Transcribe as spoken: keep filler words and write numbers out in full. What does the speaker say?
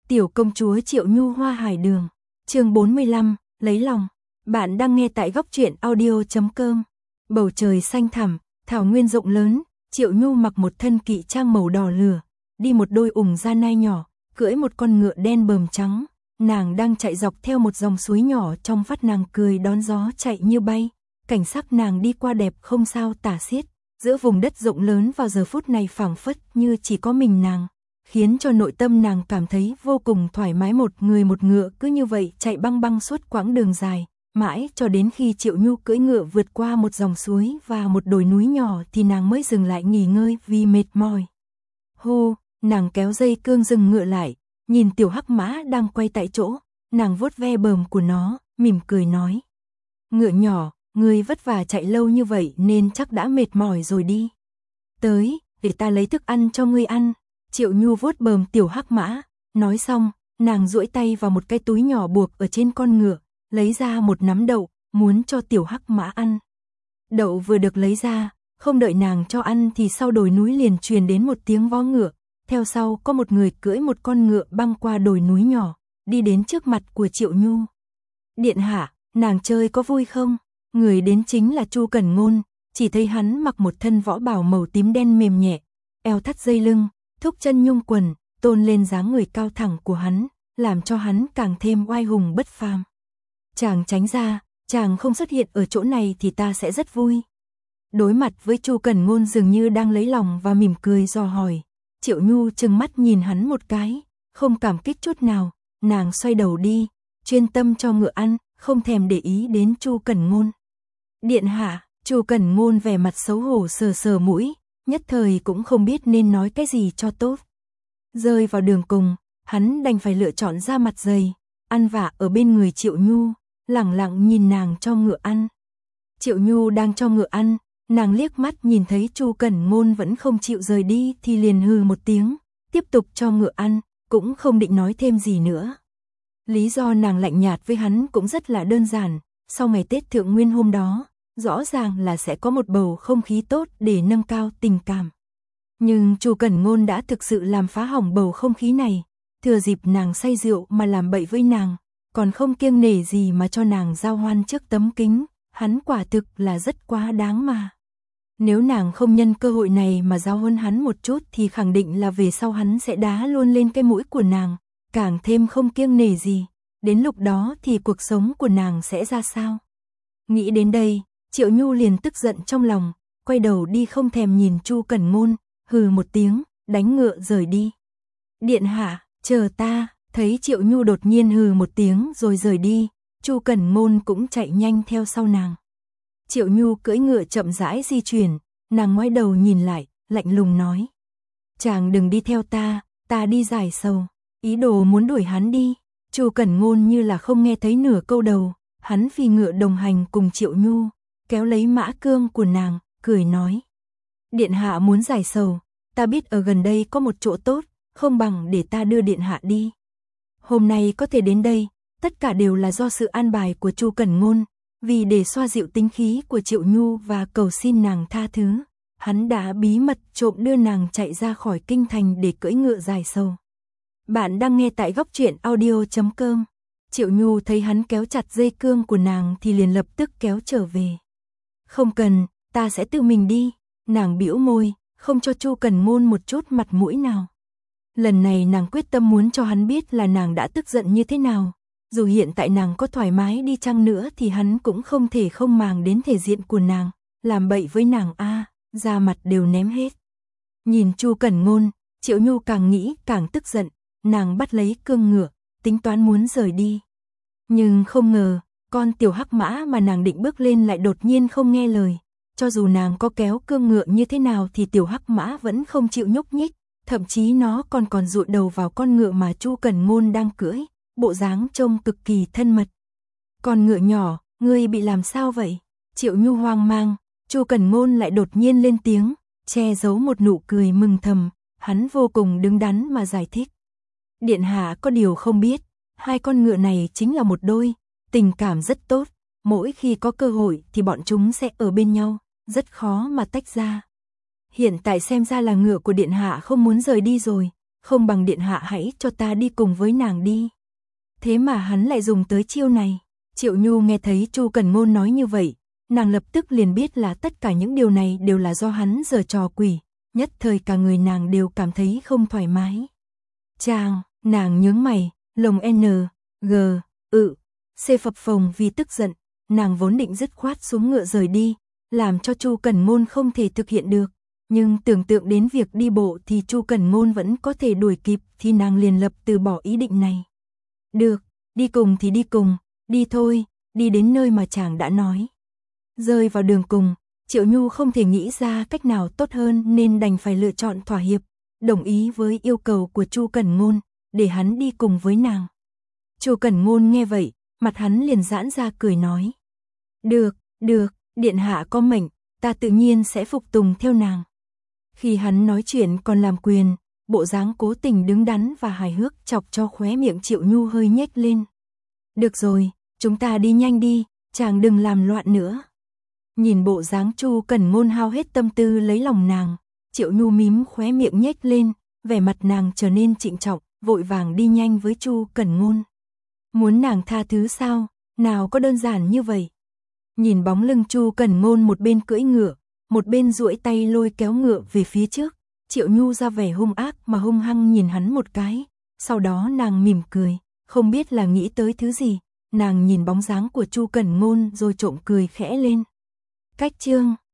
Tiểu công chúa Triệu Nhu Hoa Hải Đường, chương bốn mươi lăm, lấy lòng. Bạn đang nghe tại góc truyện audio chấm com. Bầu trời xanh thẳm, thảo nguyên rộng lớn, Triệu Nhu mặc một thân kỵ trang màu đỏ lửa, đi một đôi ủng da nai nhỏ, cưỡi một con ngựa đen bờm trắng. Nàng đang chạy dọc theo một dòng suối nhỏ, trong phát nàng cười đón gió chạy như bay. Cảnh sắc nàng đi qua đẹp không sao tả xiết, giữa vùng đất rộng lớn vào giờ phút này phảng phất như chỉ có mình nàng, khiến cho nội tâm nàng cảm thấy vô cùng thoải mái. Một người một ngựa cứ như vậy chạy băng băng suốt quãng đường dài, mãi cho đến khi Triệu Nhu cưỡi ngựa vượt qua một dòng suối và một đồi núi nhỏ thì nàng mới dừng lại nghỉ ngơi vì mệt mỏi. Hô, nàng kéo dây cương dừng ngựa lại, nhìn tiểu hắc mã đang quay tại chỗ, nàng vuốt ve bờm của nó, mỉm cười nói: "Ngựa nhỏ, ngươi vất vả chạy lâu như vậy nên chắc đã mệt mỏi rồi đi. Tới, để ta lấy thức ăn cho ngươi ăn." Triệu Nhu vuốt bờm tiểu hắc mã, nói xong, nàng duỗi tay vào một cái túi nhỏ buộc ở trên con ngựa, lấy ra một nắm đậu, muốn cho tiểu hắc mã ăn. Đậu vừa được lấy ra, không đợi nàng cho ăn thì sau đồi núi liền truyền đến một tiếng vó ngựa, theo sau có một người cưỡi một con ngựa băng qua đồi núi nhỏ, đi đến trước mặt của Triệu Nhu. "Điện hạ, nàng chơi có vui không?" Người đến chính là Chu Cẩn Ngôn, chỉ thấy hắn mặc một thân võ bào màu tím đen mềm nhẹ, eo thắt dây lưng, thúc chân nhung quần, tôn lên dáng người cao thẳng của hắn, làm cho hắn càng thêm oai hùng bất phàm. "Chàng tránh ra, chàng không xuất hiện ở chỗ này thì ta sẽ rất vui." Đối mặt với Chu Cẩn Ngôn dường như đang lấy lòng và mỉm cười dò hỏi, Triệu Nhu trừng mắt nhìn hắn một cái, không cảm kích chút nào, nàng xoay đầu đi, chuyên tâm cho ngựa ăn, không thèm để ý đến Chu Cẩn Ngôn. "Điện hạ." Chu Cẩn Ngôn vẻ mặt xấu hổ sờ sờ mũi, nhất thời cũng không biết nên nói cái gì cho tốt. Rơi vào đường cùng, hắn đành phải lựa chọn ra mặt dày, ăn vạ ở bên người Triệu Nhu, lẳng lặng nhìn nàng cho ngựa ăn. Triệu Nhu đang cho ngựa ăn, nàng liếc mắt nhìn thấy Chu Cẩn Ngôn vẫn không chịu rời đi thì liền hừ một tiếng, tiếp tục cho ngựa ăn, cũng không định nói thêm gì nữa. Lý do nàng lạnh nhạt với hắn cũng rất là đơn giản, sau ngày Tết Thượng Nguyên hôm đó, rõ ràng là sẽ có một bầu không khí tốt để nâng cao tình cảm. Nhưng Chu Cẩn Ngôn đã thực sự làm phá hỏng bầu không khí này, thừa dịp nàng say rượu mà làm bậy với nàng, còn không kiêng nể gì mà cho nàng giao hoan trước tấm kính, hắn quả thực là rất quá đáng mà. Nếu nàng không nhân cơ hội này mà giao huấn hắn một chút thì khẳng định là về sau hắn sẽ đá luôn lên cái mũi của nàng, càng thêm không kiêng nể gì, đến lúc đó thì cuộc sống của nàng sẽ ra sao? Nghĩ đến đây, Triệu Nhu liền tức giận trong lòng, quay đầu đi không thèm nhìn Chu Cẩn Ngôn, hừ một tiếng, đánh ngựa rời đi. "Điện hạ, chờ ta." Thấy Triệu Nhu đột nhiên hừ một tiếng rồi rời đi, Chu Cẩn Ngôn cũng chạy nhanh theo sau nàng. Triệu Nhu cưỡi ngựa chậm rãi di chuyển, nàng ngoái đầu nhìn lại, lạnh lùng nói: "Chàng đừng đi theo ta, ta đi giải sầu." Ý đồ muốn đuổi hắn đi, Chu Cẩn Ngôn như là không nghe thấy nửa câu đầu, hắn phi ngựa đồng hành cùng Triệu Nhu, kéo lấy mã cương của nàng, cười nói: "Điện hạ muốn giải sầu, ta biết ở gần đây có một chỗ tốt, không bằng để ta đưa điện hạ đi." Hôm nay có thể đến đây, tất cả đều là do sự an bài của Chu Cẩn Ngôn, vì để xoa dịu tính khí của Triệu Nhu và cầu xin nàng tha thứ, hắn đã bí mật trộm đưa nàng chạy ra khỏi kinh thành để cưỡi ngựa giải sầu. Bạn đang nghe tại góc truyện audio chấm com. Triệu Nhu thấy hắn kéo chặt dây cương của nàng thì liền lập tức kéo trở về. "Không cần, ta sẽ tự mình đi." Nàng bĩu môi, không cho Chu Cẩn Ngôn một chút mặt mũi nào. Lần này nàng quyết tâm muốn cho hắn biết là nàng đã tức giận như thế nào. Dù hiện tại nàng có thoải mái đi chăng nữa thì hắn cũng không thể không màng đến thể diện của nàng, làm bậy với nàng a, da mặt đều ném hết. Nhìn Chu Cẩn Ngôn, Triệu Nhu càng nghĩ càng tức giận, nàng bắt lấy cương ngựa, tính toán muốn rời đi. Nhưng không ngờ, con tiểu hắc mã mà nàng định bước lên lại đột nhiên không nghe lời. Cho dù nàng có kéo cương ngựa như thế nào thì tiểu hắc mã vẫn không chịu nhúc nhích, thậm chí nó còn còn dụi đầu vào con ngựa mà Chu Cẩn Ngôn đang cưỡi, bộ dáng trông cực kỳ thân mật. "Con ngựa nhỏ, ngươi bị làm sao vậy?" Triệu Nhu hoang mang, Chu Cẩn Ngôn lại đột nhiên lên tiếng, che giấu một nụ cười mừng thầm, hắn vô cùng đứng đắn mà giải thích: "Điện hạ có điều không biết, hai con ngựa này chính là một đôi, tình cảm rất tốt, mỗi khi có cơ hội thì bọn chúng sẽ ở bên nhau, rất khó mà tách ra. Hiện tại xem ra là ngựa của điện hạ không muốn rời đi rồi, không bằng điện hạ hãy cho ta đi cùng với nàng đi. Thế mà hắn lại dùng tới chiêu này. Triệu Nhu nghe thấy Chu Cẩn Ngôn nói như vậy, nàng lập tức liền biết là tất cả những điều này đều là do hắn giở trò quỷ, nhất thời cả người nàng đều cảm thấy không thoải mái. Chàng, nàng nhướng mày, lồng N, G, ự, C phập phồng vì tức giận, nàng vốn định dứt khoát xuống ngựa rời đi, làm cho Chu Cẩn Ngôn không thể thực hiện được, nhưng tưởng tượng đến việc đi bộ thì Chu Cẩn Ngôn vẫn có thể đuổi kịp thì nàng liền lập từ bỏ ý định này. Được, đi cùng thì đi cùng, đi thôi, đi đến nơi mà chàng đã nói. Rơi vào đường cùng, Triệu Nhu không thể nghĩ ra cách nào tốt hơn nên đành phải lựa chọn thỏa hiệp, đồng ý với yêu cầu của Chu Cẩn Ngôn, để hắn đi cùng với nàng. Chu Cẩn Ngôn nghe vậy, mặt hắn liền giãn ra cười nói. Được, được, điện hạ có mệnh, ta tự nhiên sẽ phục tùng theo nàng. Khi hắn nói chuyện còn làm quyền, bộ dáng cố tình đứng đắn và hài hước chọc cho khóe miệng Triệu Nhu hơi nhếch lên. Được rồi, chúng ta đi nhanh đi, chàng đừng làm loạn nữa. Nhìn bộ dáng Chu Cẩn Ngôn hao hết tâm tư lấy lòng nàng, Triệu Nhu mím khóe miệng nhếch lên, vẻ mặt nàng trở nên trịnh trọng, vội vàng đi nhanh với Chu Cẩn Ngôn. Muốn nàng tha thứ sao, nào có đơn giản như vậy. Nhìn bóng lưng Chu Cẩn Ngôn một bên cưỡi ngựa, một bên duỗi tay lôi kéo ngựa về phía trước, Triệu Nhu ra vẻ hung ác mà hung hăng nhìn hắn một cái, sau đó nàng mỉm cười, không biết là nghĩ tới thứ gì, nàng nhìn bóng dáng của Chu Cẩn Ngôn rồi trộm cười khẽ lên. Cách chương